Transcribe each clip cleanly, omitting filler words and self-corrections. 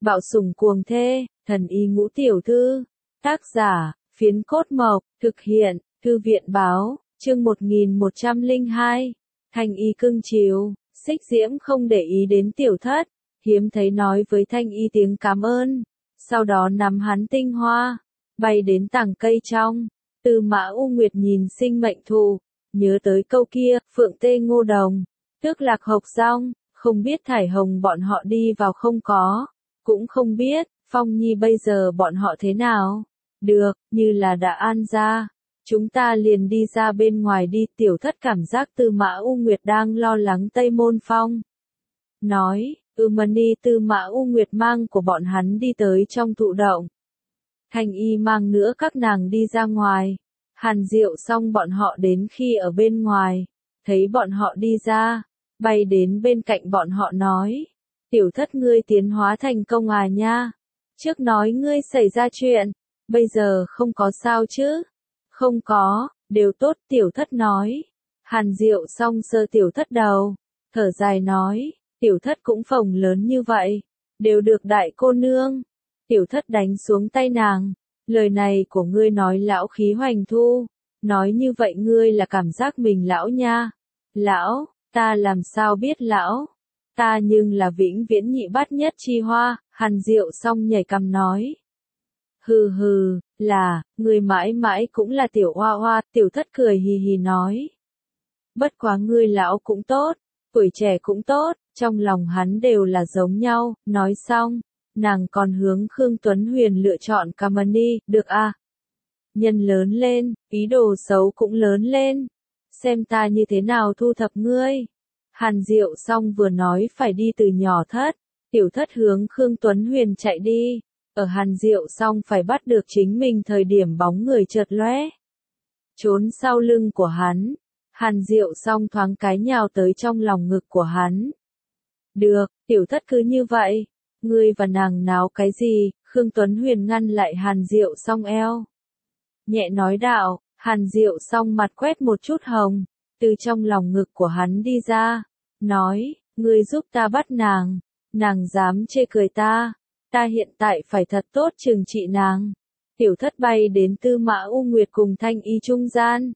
Bạo sủng cuồng thê, thần y ngũ tiểu thư. Tác giả, Phiến Cốt Mộc, thực hiện, Thư viện báo, chương 1102. Thanh y cưng chiều, Xích Diễm không để ý đến tiểu thất, hiếm thấy nói với Thanh y tiếng cảm ơn, sau đó nắm hắn tinh hoa, bay đến tàng cây trong. Tư Mã U Nguyệt nhìn sinh mệnh thụ, nhớ tới câu kia, phượng tê ngô đồng, tước lạc hộc rong, không biết Thải Hồng bọn họ đi vào không có, cũng không biết, Phong Nhi bây giờ bọn họ thế nào. Được, như là đã an ra. Chúng ta liền đi ra bên ngoài đi. Tiểu thất cảm giác Tư Mã U Nguyệt đang lo lắng Tây Môn Phong. Nói, Mani Tư Mã U Nguyệt mang của bọn hắn đi tới trong thụ động. Thanh y mang nữa các nàng đi ra ngoài. Hàn Diệu xong bọn họ đến khi ở bên ngoài. Thấy bọn họ đi ra, bay đến bên cạnh bọn họ nói. Tiểu thất ngươi tiến hóa thành công à nha. Trước nói ngươi xảy ra chuyện. Bây giờ không có sao chứ? Không có, đều tốt. Tiểu thất nói. Hàn Diệu xong sơ tiểu thất đầu, thở dài nói, tiểu thất cũng phồng lớn như vậy, đều được đại cô nương. Tiểu thất đánh xuống tay nàng, lời này của ngươi nói lão khí hoành thu, nói như vậy ngươi là cảm giác mình lão nha. Lão, ta làm sao biết lão, ta nhưng là vĩnh viễn nhị bát nhất chi hoa. Hàn Diệu xong nhảy cằm nói. Hừ hừ, là, ngươi mãi mãi cũng là tiểu hoa hoa. Tiểu thất cười hì hì nói. Bất quá ngươi lão cũng tốt, tuổi trẻ cũng tốt, trong lòng hắn đều là giống nhau. Nói xong, nàng còn hướng Khương Tuấn Huyền lựa chọn Kamani, được à? Nhân lớn lên, ý đồ xấu cũng lớn lên. Xem ta như thế nào thu thập ngươi. Hàn Diệu xong vừa nói phải đi từ nhỏ thất, tiểu thất hướng Khương Tuấn Huyền chạy đi. Ở Hàn Diệu xong phải bắt được chính mình thời điểm bóng người chợt lóe, trốn sau lưng của hắn. Hàn Diệu xong thoáng cái nhào tới trong lòng ngực của hắn. Được, tiểu thất cứ như vậy. Ngươi và nàng náo cái gì? Khương Tuấn Huyền ngăn lại Hàn Diệu xong eo. Nhẹ nói đạo. Hàn Diệu xong mặt quét một chút hồng, từ trong lòng ngực của hắn đi ra. Nói, ngươi giúp ta bắt nàng. Nàng dám chê cười ta. Ta hiện tại phải thật tốt trừng trị nàng. Tiểu thất bay đến Tư Mã U Nguyệt cùng Thanh y trung gian.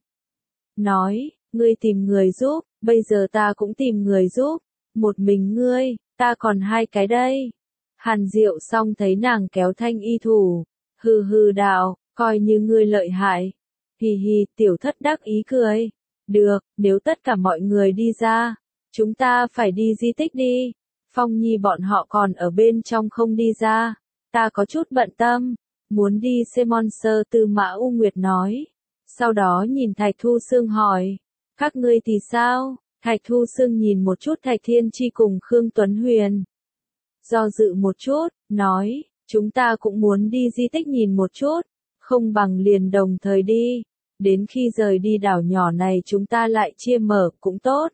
Nói, ngươi tìm người giúp, bây giờ ta cũng tìm người giúp. Một mình ngươi, ta còn hai cái đây. Hàn Diệu xong thấy nàng kéo Thanh y thủ. Hừ hừ đạo, coi như ngươi lợi hại. Hì hì, tiểu thất đắc ý cười. Được, nếu tất cả mọi người đi ra, chúng ta phải đi di tích đi. Phong Nhi bọn họ còn ở bên trong không đi ra. Ta có chút bận tâm. Muốn đi xem monster. Tư Mã U Nguyệt nói. Sau đó nhìn Thạch Thu Sương hỏi. Các ngươi thì sao? Thạch Thu Sương nhìn một chút Thạch Thiên Chi cùng Khương Tuấn Huyền. Do dự một chút, nói. Chúng ta cũng muốn đi di tích nhìn một chút. Không bằng liền đồng thời đi. Đến khi rời đi đảo nhỏ này chúng ta lại chia mở cũng tốt.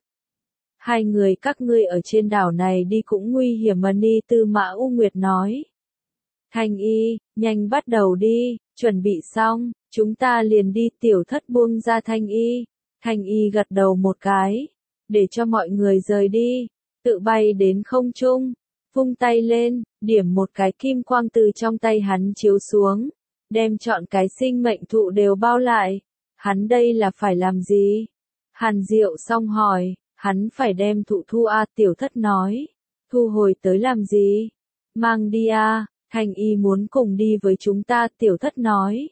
Hai người các ngươi ở trên đảo này đi cũng nguy hiểm. Mani Tư Mã U Nguyệt nói. Thanh y, nhanh bắt đầu đi, chuẩn bị xong, chúng ta liền đi. Tiểu thất buông ra Thanh y. Thanh y gật đầu một cái, để cho mọi người rời đi, tự bay đến không trung, vung tay lên, điểm một cái kim quang từ trong tay hắn chiếu xuống, đem trọn cái sinh mệnh thụ đều bao lại. Hắn đây là phải làm gì? Hàn Diệu xong hỏi. Hắn phải đem thụ thu a. Tiểu thất nói. Thu hồi tới làm gì? Mang đi a. Thanh y muốn cùng đi với chúng ta. Tiểu thất nói.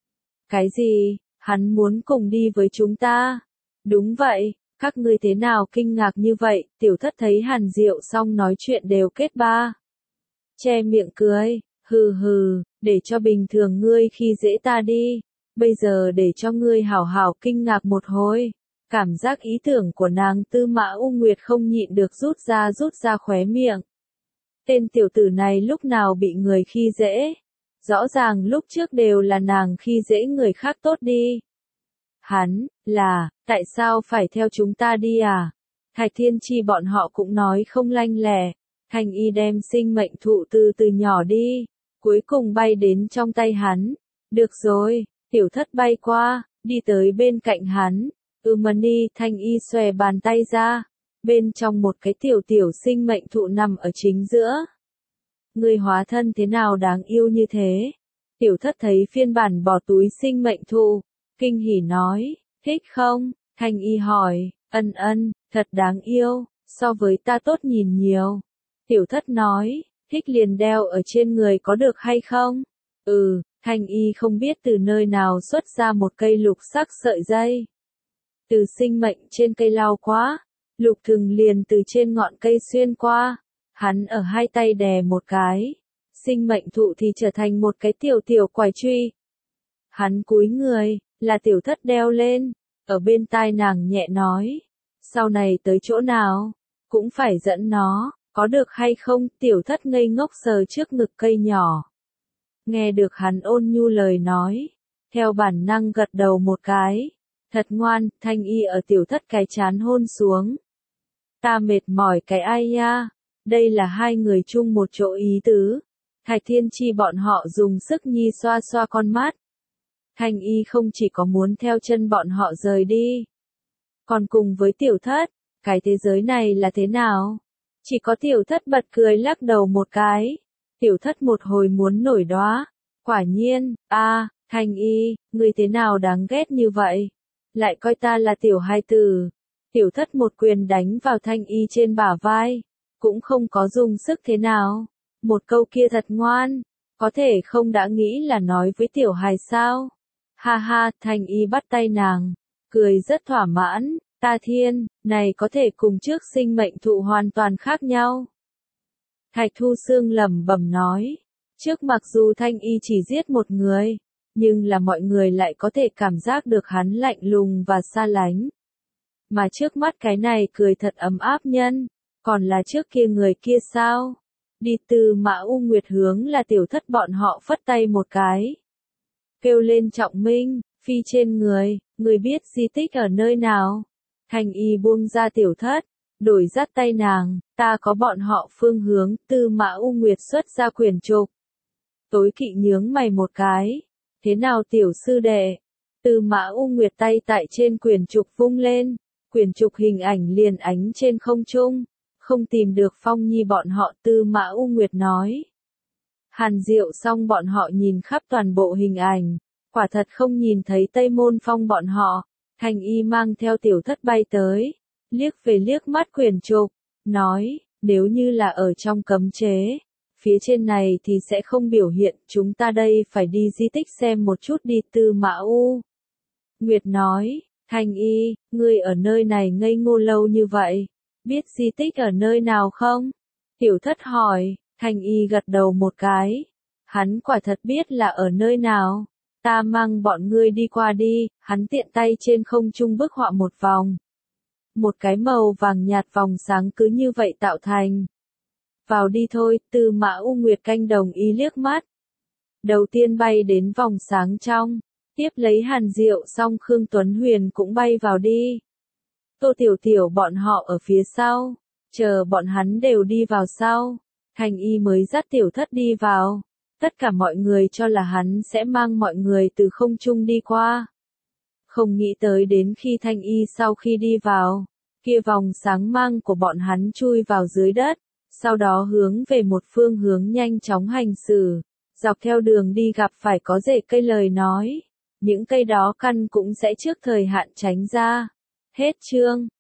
Cái gì? Hắn muốn cùng đi với chúng ta? Đúng vậy, các ngươi thế nào kinh ngạc như vậy? Tiểu thất thấy Hàn Diệu xong nói chuyện đều kết ba. Che miệng cười. Hừ hừ, để cho bình thường ngươi khi dễ ta đi. Bây giờ để cho ngươi hảo hảo kinh ngạc một hồi. Cảm giác ý tưởng của nàng. Tư Mã U Nguyệt không nhịn được rút ra khóe miệng. Tên tiểu tử này lúc nào bị người khi dễ? Rõ ràng lúc trước đều là nàng khi dễ người khác tốt đi. Hắn, là, tại sao phải theo chúng ta đi à? Thạch Thiên Chi bọn họ cũng nói không lanh lẹ. Thanh y đem sinh mệnh thụ từ từ nhỏ đi, cuối cùng bay đến trong tay hắn. Được rồi, tiểu thất bay qua, đi tới bên cạnh hắn. Mani. Thanh y xòe bàn tay ra, bên trong một cái tiểu sinh mệnh thụ nằm ở chính giữa. Ngươi hóa thân thế nào đáng yêu như thế? Tiểu thất thấy phiên bản bỏ túi sinh mệnh thụ, kinh hỉ nói, thích không? Thanh y hỏi, ân, thật đáng yêu, so với ta tốt nhìn nhiều. Tiểu thất nói, thích liền đeo ở trên người có được hay không? Thanh y không biết từ nơi nào xuất ra một cây lục sắc sợi dây. Từ sinh mệnh trên cây lao quá, lục thừng liền từ trên ngọn cây xuyên qua, hắn ở hai tay đè một cái, sinh mệnh thụ thì trở thành một cái tiểu tiểu quải truy. Hắn cúi người, là tiểu thất đeo lên, ở bên tai nàng nhẹ nói, sau này tới chỗ nào, cũng phải dẫn nó, có được hay không? Tiểu thất ngây ngốc sờ trước ngực cây nhỏ. Nghe được hắn ôn nhu lời nói, theo bản năng gật đầu một cái, thật ngoan. Thanh y ở tiểu thất cái chán hôn xuống. Ta mệt mỏi cái ai nha, đây là hai người chung một chỗ ý tứ. Thạch Thiên Chi bọn họ dùng sức nhi xoa xoa con mắt. Thanh y không chỉ có muốn theo chân bọn họ rời đi, còn cùng với tiểu thất, cái thế giới này là thế nào? Chỉ có tiểu thất bật cười lắc đầu một cái. Tiểu thất một hồi muốn nổi đoá. Quả nhiên, Thanh y, ngươi thế nào đáng ghét như vậy? Lại coi ta là tiểu hai tử. Tiểu thất một quyền đánh vào Thanh y trên bả vai. Cũng không có dùng sức thế nào. Một câu kia thật ngoan. Có thể không đã nghĩ là nói với tiểu hài sao? Ha ha, Thanh y bắt tay nàng. Cười rất thỏa mãn. Ta thiên, này có thể cùng trước sinh mệnh thụ hoàn toàn khác nhau. Thạch Thu Sương lẩm bẩm nói. Trước mặc dù Thanh y chỉ giết một người, nhưng là mọi người lại có thể cảm giác được hắn lạnh lùng và xa lánh. Mà trước mắt cái này cười thật ấm áp nhân, còn là trước kia người kia sao? Đi từ Mã U Nguyệt hướng là tiểu thất bọn họ phất tay một cái. Kêu lên Trọng Minh, phi trên người biết di tích ở nơi nào? Thanh y buông ra tiểu thất, đổi dắt tay nàng, ta có bọn họ phương hướng. Tư Mã U Nguyệt xuất ra quyển trục. Tối Kỵ nhướng mày một cái, thế nào tiểu sư đệ? Tư Mã U Nguyệt tay tại trên quyển trục vung lên, quyển trục hình ảnh liền ánh trên không trung, không tìm được Phong Nhi bọn họ. Tư Mã U Nguyệt nói. Hàn Diệu xong bọn họ nhìn khắp toàn bộ hình ảnh, quả thật không nhìn thấy Tây Môn Phong bọn họ. Thanh y mang theo tiểu thất bay tới, liếc về liếc mắt quyển trục, nói, nếu như là ở trong cấm chế, phía trên này thì sẽ không biểu hiện, chúng ta đây phải đi di tích xem một chút đi. Tư Mã U Nguyệt nói, Thanh y, ngươi ở nơi này ngây ngô lâu như vậy, biết di tích ở nơi nào không? Tiểu thất hỏi. Thanh y gật đầu một cái, hắn quả thật biết là ở nơi nào. Ta mang bọn ngươi đi qua đi. Hắn tiện tay trên không trung bức họa một vòng. Một cái màu vàng nhạt vòng sáng cứ như vậy tạo thành. Vào đi thôi. Tư Mã U Nguyệt canh đồng ý liếc mắt. Đầu tiên bay đến vòng sáng trong, tiếp lấy Hàn Diệu xong Khương Tuấn Huyền cũng bay vào đi. Tô Tiểu Tiểu bọn họ ở phía sau, chờ bọn hắn đều đi vào sau, Thanh y mới dắt tiểu thất đi vào. Tất cả mọi người cho là hắn sẽ mang mọi người từ không trung đi qua. Không nghĩ tới đến khi Thanh y sau khi đi vào, kia vòng sáng mang của bọn hắn chui vào dưới đất, sau đó hướng về một phương hướng nhanh chóng hành xử. Dọc theo đường đi gặp phải có rễ cây lời nói, những cây đó căn cũng sẽ trước thời hạn tránh ra. Hết chương.